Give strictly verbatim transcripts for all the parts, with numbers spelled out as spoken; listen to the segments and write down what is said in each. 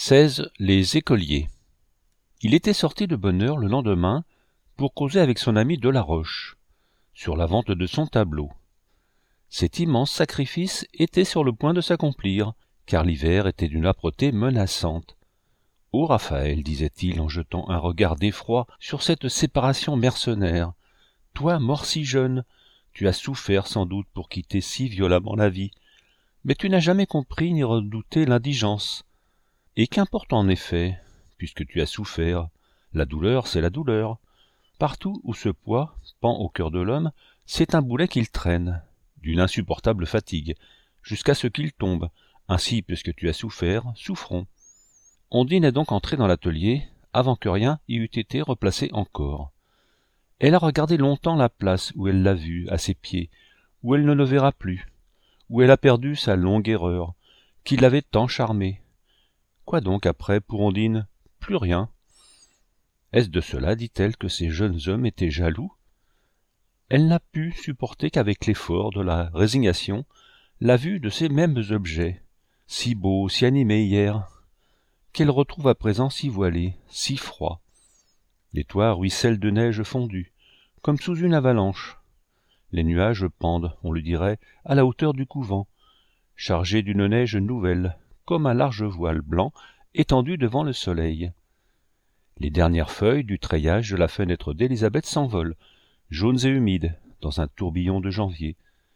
seize. Les écoliers. Il était sorti de bonne heure le lendemain pour causer avec son ami Delaroche sur la vente de son tableau. Cet immense sacrifice était sur le point de s'accomplir, car l'hiver était d'une âpreté menaçante. « Ô Raphaël, disait-il en jetant un regard d'effroi sur cette séparation mercenaire, toi mort si jeune, tu as souffert sans doute pour quitter si violemment la vie, mais tu n'as jamais compris ni redouté l'indigence. Et qu'importe en effet, puisque tu as souffert, la douleur c'est la douleur. Partout où ce poids pend au cœur de l'homme, c'est un boulet qu'il traîne, d'une insupportable fatigue, jusqu'à ce qu'il tombe. Ainsi, puisque tu as souffert, souffrons. » Ondine est donc entrée dans l'atelier, avant que rien y eût été replacé encore. Elle a regardé longtemps la place où elle l'a vue, à ses pieds, où elle ne le verra plus, où elle a perdu sa longue erreur, qui l'avait tant charmée. Quoi donc après pour Ondine? Plus rien. Est-ce de cela, dit-elle, que ces jeunes hommes étaient jaloux? Elle n'a pu supporter qu'avec l'effort de la résignation la vue de ces mêmes objets, si beaux, si animés hier, qu'elle retrouve à présent si voilés, si froids. Les toits ruissellent de neige fondue, comme sous une avalanche. Les nuages pendent, on le dirait, à la hauteur du couvent, chargés d'une neige nouvelle, comme un large voile blanc étendu devant le soleil. Les dernières feuilles du treillage de la fenêtre d'Élisabeth s'envolent, jaunes et humides, dans un tourbillon de janvier.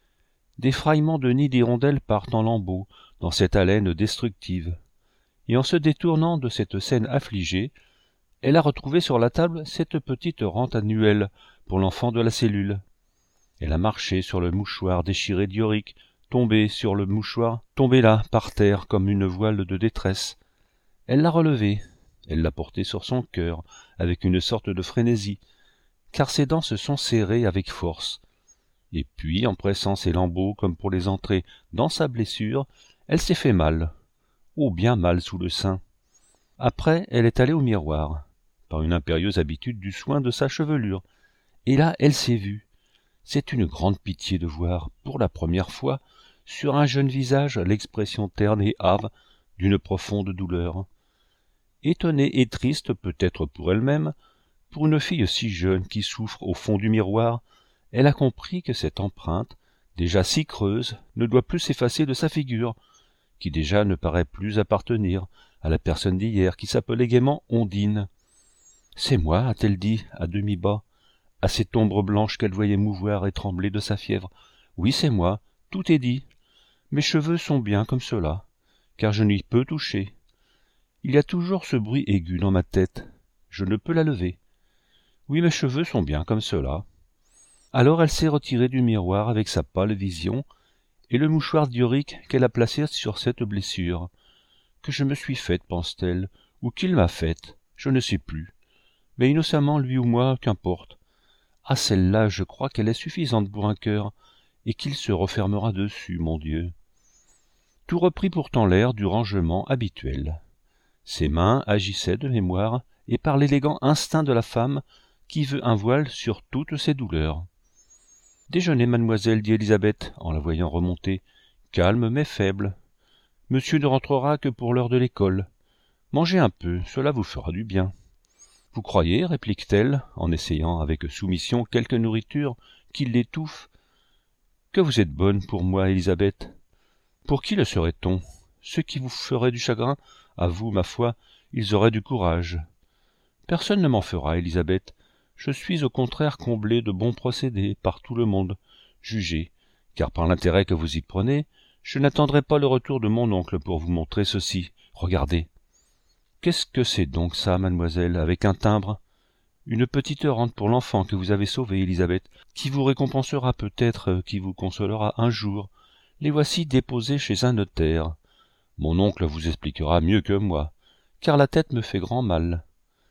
Des frayements de nids d'hirondelles partent en lambeaux dans cette haleine destructive. Et en se détournant de cette scène affligée, elle a retrouvé sur la table cette petite rente annuelle pour l'enfant de la cellule. Elle a marché sur le mouchoir déchiré d'Yorick, tombé sur le mouchoir, tombé là, par terre, comme une voile de détresse. Elle l'a relevé, elle l'a porté sur son cœur, avec une sorte de frénésie, car ses dents se sont serrées avec force. Et puis, en pressant ses lambeaux comme pour les entrer dans sa blessure, elle s'est fait mal, oh bien mal sous le sein. Après, elle est allée au miroir, par une impérieuse habitude du soin de sa chevelure, et là, elle s'est vue. C'est une grande pitié de voir, pour la première fois, sur un jeune visage l'expression terne et hâve d'une profonde douleur. Étonnée et triste peut-être pour elle-même, pour une fille si jeune qui souffre au fond du miroir, elle a compris que cette empreinte, déjà si creuse, ne doit plus s'effacer de sa figure, qui déjà ne paraît plus appartenir à la personne d'hier qui s'appelait gaiement Ondine. « C'est moi, a-t-elle dit, à demi-bas, à cette ombre blanche qu'elle voyait mouvoir et trembler de sa fièvre. Oui, c'est moi, tout est dit. Mes cheveux sont bien comme cela, car je n'y peux toucher. Il y a toujours ce bruit aigu dans ma tête, je ne peux la lever. Oui, mes cheveux sont bien comme cela. » Alors elle s'est retirée du miroir avec sa pâle vision et le mouchoir d'Yorick qu'elle a placé sur cette blessure. « Que je me suis faite, pense-t-elle, ou qu'il m'a faite, je ne sais plus. Mais innocemment, lui ou moi, qu'importe. Ah, celle-là, je crois qu'elle est suffisante pour un cœur, et qu'il se refermera dessus, mon Dieu. » Tout reprit pourtant l'air du rangement habituel. Ses mains agissaient de mémoire et par l'élégant instinct de la femme qui veut un voile sur toutes ses douleurs. « Déjeunez, mademoiselle, dit Élisabeth, en la voyant remonter, calme mais faible. Monsieur ne rentrera que pour l'heure de l'école. Mangez un peu, cela vous fera du bien. » « Vous croyez, réplique-t-elle, en essayant avec soumission quelque nourriture qui l'étouffe, que vous êtes bonne pour moi, Élisabeth? Pour qui le serait-on? Ceux qui vous feraient du chagrin, à vous, ma foi, ils auraient du courage. Personne ne m'en fera, Élisabeth. Je suis au contraire comblée de bons procédés par tout le monde. Jugez, car par l'intérêt que vous y prenez, je n'attendrai pas le retour de mon oncle pour vous montrer ceci. Regardez. Qu'est-ce que c'est donc ça, mademoiselle, avec un timbre? Une petite rente pour l'enfant que vous avez sauvé, Élisabeth, qui vous récompensera peut-être, qui vous consolera un jour. Les voici déposés chez un notaire. Mon oncle vous expliquera mieux que moi, car la tête me fait grand mal. »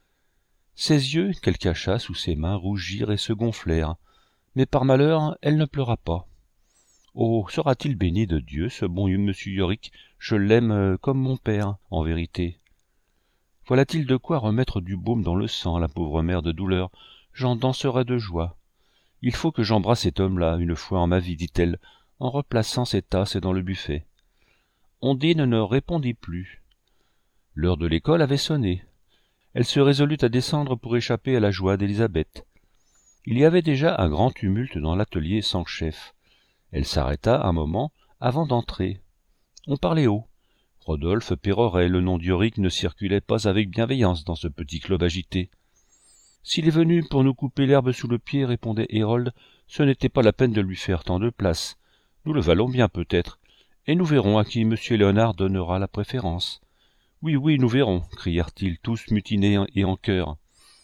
Ses yeux, qu'elle cacha sous ses mains, rougirent et se gonflèrent, mais par malheur, elle ne pleura pas. « Oh, sera-t-il béni de Dieu, ce bon monsieur Yorick? Je l'aime comme mon père, en vérité. » Voilà-t-il de quoi remettre du baume dans le sang à la pauvre mère de douleur? J'en danserais de joie. Il faut que j'embrasse cet homme-là une fois en ma vie, dit-elle, en replaçant ses tasses dans le buffet. Ondine ne répondit plus. L'heure de l'école avait sonné. Elle se résolut à descendre pour échapper à la joie d'Élisabeth. Il y avait déjà un grand tumulte dans l'atelier sans chef. Elle s'arrêta un moment avant d'entrer. On parlait haut. Rodolphe pérorait, le nom d'Yorick ne circulait pas avec bienveillance dans ce petit club agité. « S'il est venu pour nous couper l'herbe sous le pied, répondait Hérold, ce n'était pas la peine de lui faire tant de place. Nous le valons bien peut-être, et nous verrons à qui monsieur Léonard donnera la préférence. Oui, oui, nous verrons, crièrent-ils tous mutinés et en chœur.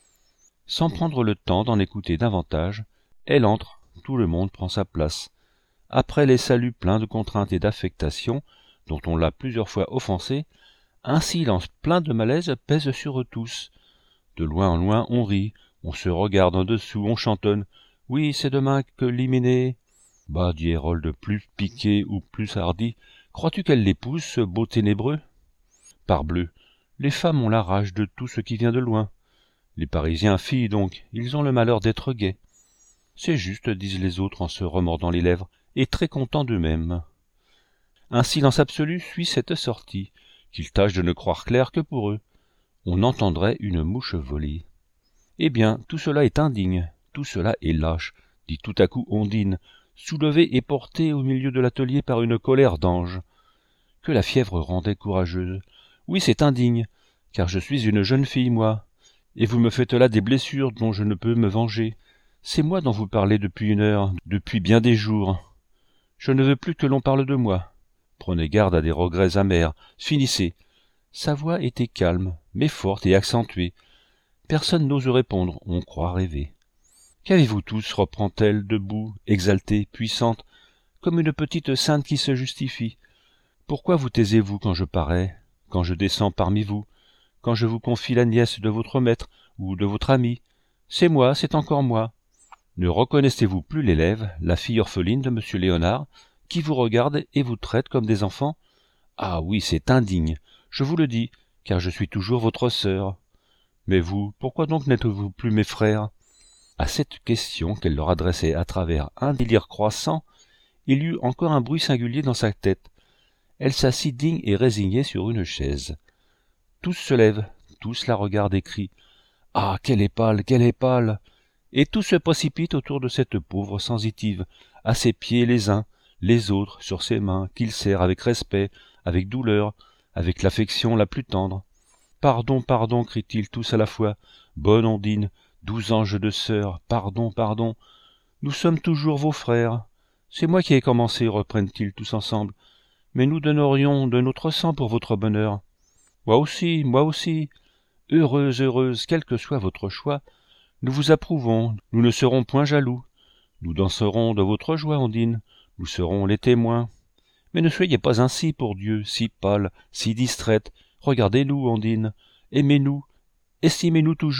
Sans prendre le temps d'en écouter davantage, elle entre, tout le monde prend sa place. Après les saluts pleins de contraintes et d'affectation, dont on l'a plusieurs fois offensé, un silence plein de malaise pèse sur eux tous. De loin en loin on rit, on se regarde en dessous, on chantonne. Oui, c'est demain que l'hyménée. Bah, dit Hérold, plus piqué ou plus hardi, crois-tu qu'elle l'épouse, ce beau ténébreux? Parbleu, les femmes ont la rage de tout ce qui vient de loin. Les Parisiens, filles donc, ils ont le malheur d'être gais. C'est juste, disent les autres en se remordant les lèvres, et très contents d'eux-mêmes. Un silence absolu suit cette sortie, qu'ils tâchent de ne croire clair que pour eux. On entendrait une mouche voler. Eh bien, tout cela est indigne, tout cela est lâche, dit tout à coup Ondine, soulevée et portée au milieu de l'atelier par une colère d'ange, que la fièvre rendait courageuse. Oui, c'est indigne, car je suis une jeune fille, moi, et vous me faites là des blessures dont je ne peux me venger. C'est moi dont vous parlez depuis une heure, depuis bien des jours. Je ne veux plus que l'on parle de moi. Prenez garde à des regrets amers. Finissez. Sa voix était calme, mais forte et accentuée. Personne n'ose répondre, on croit rêver. Qu'avez-vous tous, reprend-elle, debout, exaltée, puissante, comme une petite sainte qui se justifie. Pourquoi vous taisez-vous quand je parais, quand je descends parmi vous, quand je vous confie la nièce de votre maître ou de votre ami? C'est moi, c'est encore moi. Ne reconnaissez-vous plus l'élève, la fille orpheline de monsieur Léonard, qui vous regarde et vous traite comme des enfants? Ah oui, c'est indigne, je vous le dis, car je suis toujours votre sœur. Mais vous, pourquoi donc n'êtes-vous plus mes frères? À cette question qu'elle leur adressait à travers un délire croissant, il y eut encore un bruit singulier dans sa tête. Elle s'assit digne et résignée sur une chaise. Tous se lèvent, tous la regardent et crient « Ah, qu'elle est pâle, qu'elle est pâle !» Et tous se précipitent autour de cette pauvre sensitive, à ses pieds les uns, les autres sur ses mains, qu'il serre avec respect, avec douleur, avec l'affection la plus tendre. « Pardon, pardon !» crient-ils tous à la fois. « Bonne Ondine, douze anges de sœur, pardon, pardon. Nous sommes toujours vos frères. C'est moi qui ai commencé, reprennent-ils tous ensemble. Mais nous donnerions de notre sang pour votre bonheur. Moi aussi, moi aussi. Heureuse, heureuse, quel que soit votre choix, nous vous approuvons, nous ne serons point jaloux. Nous danserons de votre joie, Ondine, nous serons les témoins. Mais ne soyez pas ainsi, pour Dieu, si pâle, si distraite. Regardez-nous, Ondine, aimez-nous, estimez-nous toujours. »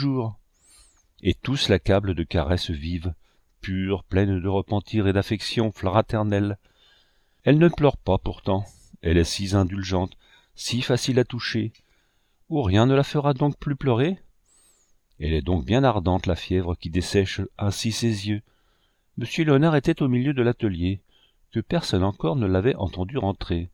Et tous l'accablent de caresses vives, pures, pleines de repentir et d'affection fraternelle. Elle ne pleure pas pourtant, elle est si indulgente, si facile à toucher. Ou rien ne la fera donc plus pleurer? Elle est donc bien ardente, la fièvre qui dessèche ainsi ses yeux. Monsieur Léonard était au milieu de l'atelier, que personne encore ne l'avait entendu rentrer.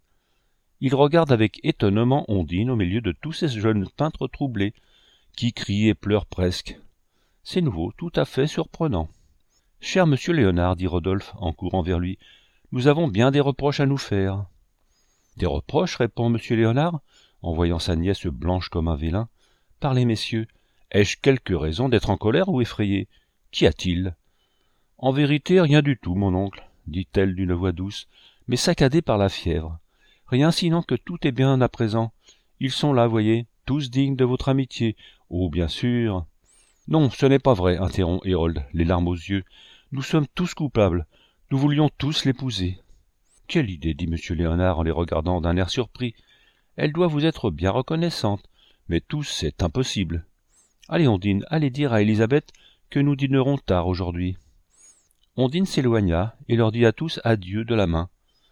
Il regarde avec étonnement Ondine au milieu de tous ces jeunes peintres troublés, qui crient et pleurent presque. C'est nouveau, tout à fait surprenant. « Cher monsieur Léonard, dit Rodolphe en courant vers lui, nous avons bien des reproches à nous faire. »« Des reproches, répond monsieur Léonard, en voyant sa nièce blanche comme un vélin. Parlez, messieurs, ai-je quelque raison d'être en colère ou effrayée? Qu'y a-t-il? »« En vérité, rien du tout, mon oncle, dit-elle d'une voix douce, mais saccadée par la fièvre. Rien sinon que tout est bien à présent. Ils sont là, voyez, tous dignes de votre amitié. Oh, bien sûr. »« Non, ce n'est pas vrai, interrompt Hérold, les larmes aux yeux. Nous sommes tous coupables. Nous voulions tous l'épouser. »« Quelle idée, dit monsieur Léonard en les regardant d'un air surpris. Elle doit vous être bien reconnaissante, mais tous, c'est impossible. Allez, Ondine, allez dire à Élisabeth que nous dînerons tard aujourd'hui. » Ondine s'éloigna et leur dit à tous adieu de la main.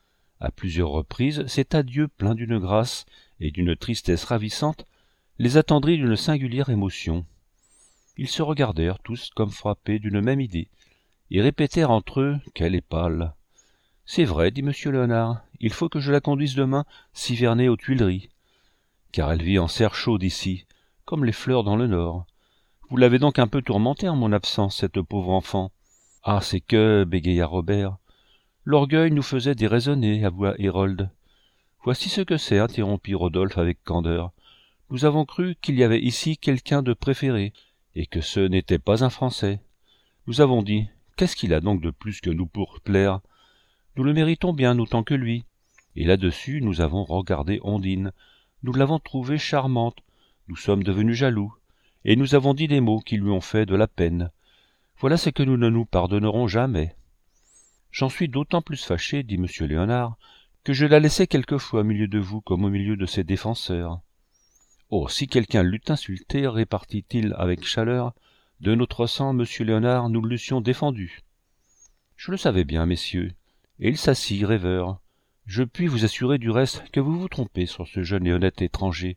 À plusieurs reprises, cet adieu plein d'une grâce et d'une tristesse ravissante les attendrit d'une singulière émotion. Ils se regardèrent tous comme frappés d'une même idée, et répétèrent entre eux qu'elle est pâle. « C'est vrai, dit monsieur Léonard, il faut que je la conduise demain s'hiverner aux Tuileries. car elle vit en serre chaude ici, comme les fleurs dans le nord. Vous l'avez donc un peu tourmentée en mon absence, cette pauvre enfant. Ah, c'est que, bégaya Robert, l'orgueil nous faisait déraisonner, avoua Hérold. Voici ce que c'est, interrompit Rodolphe avec candeur. Nous avons cru qu'il y avait ici quelqu'un de préféré, et que ce n'était pas un Français. Nous avons dit, qu'est-ce qu'il a donc de plus que nous pour plaire? Nous le méritons bien autant que lui. Et là-dessus, nous avons regardé Ondine. Nous l'avons trouvée charmante. Nous sommes devenus jaloux. Et nous avons dit des mots qui lui ont fait de la peine. Voilà ce que nous ne nous pardonnerons jamais. J'en suis d'autant plus fâché, dit M. Léonard, que je la laissais quelquefois au milieu de vous comme au milieu de ses défenseurs. Oh, si quelqu'un l'eût insulté, répartit-il avec chaleur, de notre sang, M. Léonard, nous l'eussions défendu. Je le savais bien, messieurs, et il s'assit, rêveur. Je puis vous assurer du reste que vous vous trompez sur ce jeune et honnête étranger.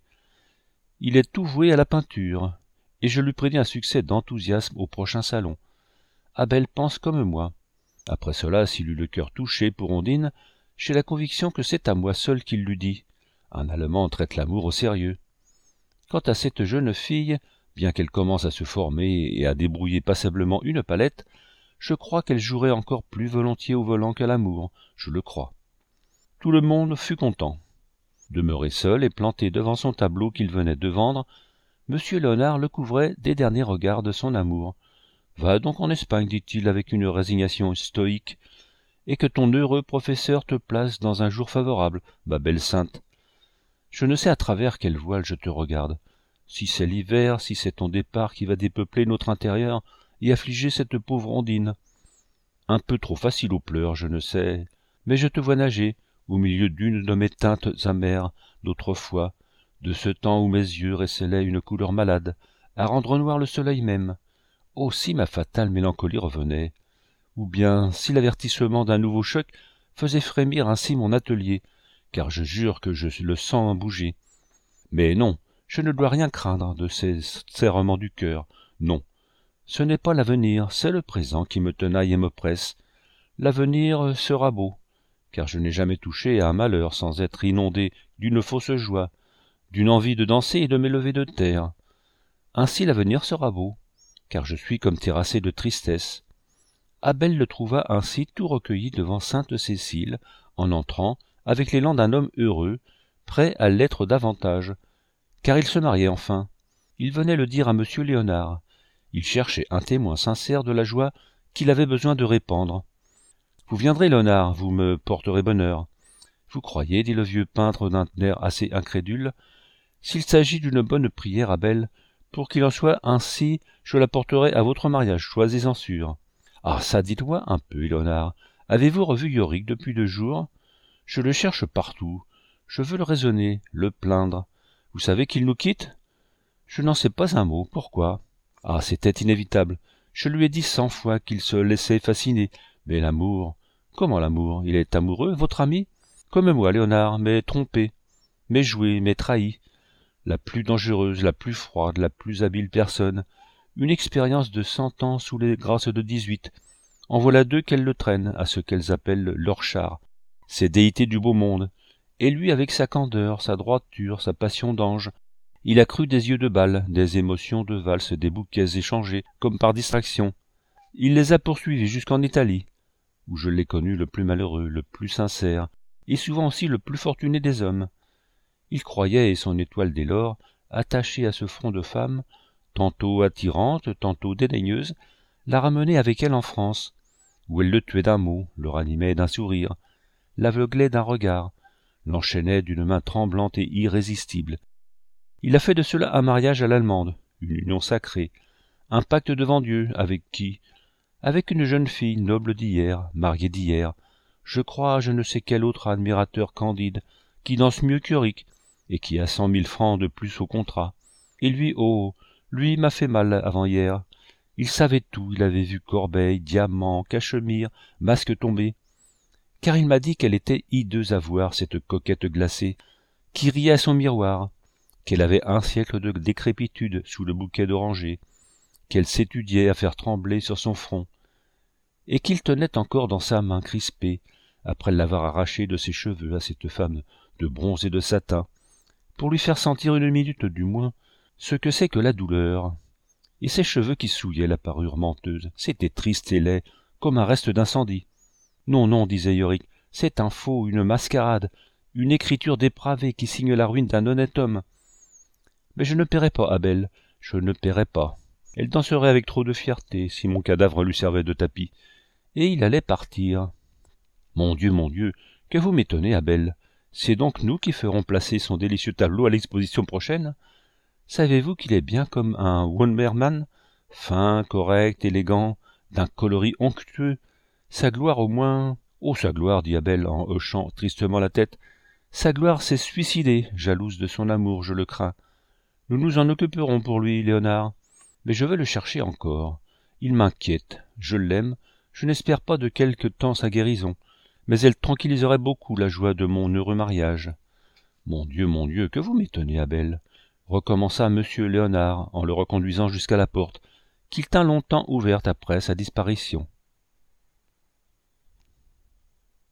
Il est tout voué à la peinture, et je lui prédis un succès d'enthousiasme au prochain salon. Abel pense comme moi. Après cela, s'il eut le cœur touché pour Ondine, j'ai la conviction que c'est à moi seul qu'il l'eût dit. Un Allemand traite l'amour au sérieux. Quant à cette jeune fille, bien qu'elle commence à se former et à débrouiller passablement une palette, je crois qu'elle jouerait encore plus volontiers au volant qu'à l'amour, je le crois. Tout le monde fut content. Demeuré seul et planté devant son tableau qu'il venait de vendre, M. Léonard le couvrait des derniers regards de son amour. « Va donc en Espagne, dit-il avec une résignation stoïque, et que ton heureux professeur te place dans un jour favorable, ma belle sainte. Je ne sais à travers quel voile je te regarde. Si c'est l'hiver, si c'est ton départ qui va dépeupler notre intérieur et affliger cette pauvre Ondine. Un peu trop facile aux pleurs, je ne sais, mais je te vois nager, au milieu d'une de mes teintes amères d'autrefois, de ce temps où mes yeux recélaient une couleur malade, à rendre noir le soleil même. Oh, si ma fatale mélancolie revenait, ou bien si l'avertissement d'un nouveau choc faisait frémir ainsi mon atelier, car je jure que je le sens bouger. Mais non, je ne dois rien craindre de ces serrements du cœur, non. Ce n'est pas l'avenir, c'est le présent qui me tenaille et me presse. L'avenir sera beau, car je n'ai jamais touché à un malheur sans être inondé d'une fausse joie, d'une envie de danser et de m'élever de terre. Ainsi l'avenir sera beau, car je suis comme terrassé de tristesse. Abel le trouva ainsi tout recueilli devant sainte Cécile, en entrant, avec l'élan d'un homme heureux, prêt à l'être davantage, car il se mariait enfin. Il venait le dire à M. Léonard. Il cherchait un témoin sincère de la joie qu'il avait besoin de répandre. « Vous viendrez, Léonard, vous me porterez bonheur. »« Vous croyez, dit le vieux peintre d'un air assez incrédule, s'il s'agit d'une bonne prière, Abel, pour qu'il en soit ainsi, je la porterai à votre mariage, soyez-en sûr. »« Ah, ça, dites-moi un peu, Léonard. Avez-vous revu Yorick depuis deux jours? Je le cherche partout. Je veux le raisonner, le plaindre. Vous savez qu'il nous quitte? Je n'en sais pas un mot. Pourquoi? Ah, c'était inévitable. Je lui ai dit cent fois qu'il se laissait fasciner. Mais l'amour... Comment l'amour? Il est amoureux, votre ami? Comme moi, Léonard, mais trompé, mais joué, mais trahi. La plus dangereuse, la plus froide, la plus habile personne. Une expérience de cent ans sous les grâces de dix-huit. En voilà deux qu'elles le traînent à ce qu'elles appellent leur char, ces déités du beau monde. Et lui, avec sa candeur, sa droiture, sa passion d'ange, il a cru des yeux de balle, des émotions de valse, des bouquets échangés, comme par distraction. Il les a poursuivis jusqu'en Italie, où je l'ai connu le plus malheureux, le plus sincère, et souvent aussi le plus fortuné des hommes. Il croyait, et son étoile dès lors, attachée à ce front de femme, tantôt attirante, tantôt dédaigneuse, la ramener avec elle en France, où elle le tuait d'un mot, le ranimait d'un sourire, l'aveuglait d'un regard, l'enchaînait d'une main tremblante et irrésistible. Il a fait de cela un mariage à l'allemande, une union sacrée, un pacte devant Dieu, avec qui? Avec une jeune fille noble d'hier, mariée d'hier, je crois je ne sais quel autre admirateur candide, qui danse mieux qu'Yorick, et qui a cent mille francs de plus au contrat. Et lui, oh, lui m'a fait mal avant-hier. Il savait tout, il avait vu corbeille, diamants, cachemire, masque tombé. Car il m'a dit qu'elle était hideuse à voir, cette coquette glacée, qui riait à son miroir, qu'elle avait un siècle de décrépitude sous le bouquet d'orangers, qu'elle s'étudiait à faire trembler sur son front, et qu'il tenait encore dans sa main crispée, après l'avoir arrachée de ses cheveux à cette femme de bronze et de satin, pour lui faire sentir une minute du moins ce que c'est que la douleur. Et ses cheveux qui souillaient la parure menteuse, c'était triste et laid, comme un reste d'incendie. Non, non, disait Yorick, c'est un faux, une mascarade, une écriture dépravée qui signe la ruine d'un honnête homme. Mais je ne paierai pas, Abel, je ne paierai pas. Elle danserait avec trop de fierté si mon cadavre lui servait de tapis. Et il allait partir. Mon Dieu, mon Dieu, que vous m'étonnez, Abel. C'est donc nous qui ferons placer son délicieux tableau à l'exposition prochaine? Savez-vous qu'il est bien comme un Wundermann, fin, correct, élégant, d'un coloris onctueux? Sa gloire au moins... Oh, sa gloire, dit Abel en hochant tristement la tête. Sa gloire s'est suicidée, jalouse de son amour, je le crains. Nous nous en occuperons pour lui, Léonard. Mais je vais le chercher encore. Il m'inquiète, je l'aime, je n'espère pas de quelque temps sa guérison, mais elle tranquilliserait beaucoup la joie de mon heureux mariage. Mon Dieu, mon Dieu, que vous m'étonnez, Abel, recommença monsieur Léonard en le reconduisant jusqu'à la porte, qu'il tint longtemps ouverte après sa disparition.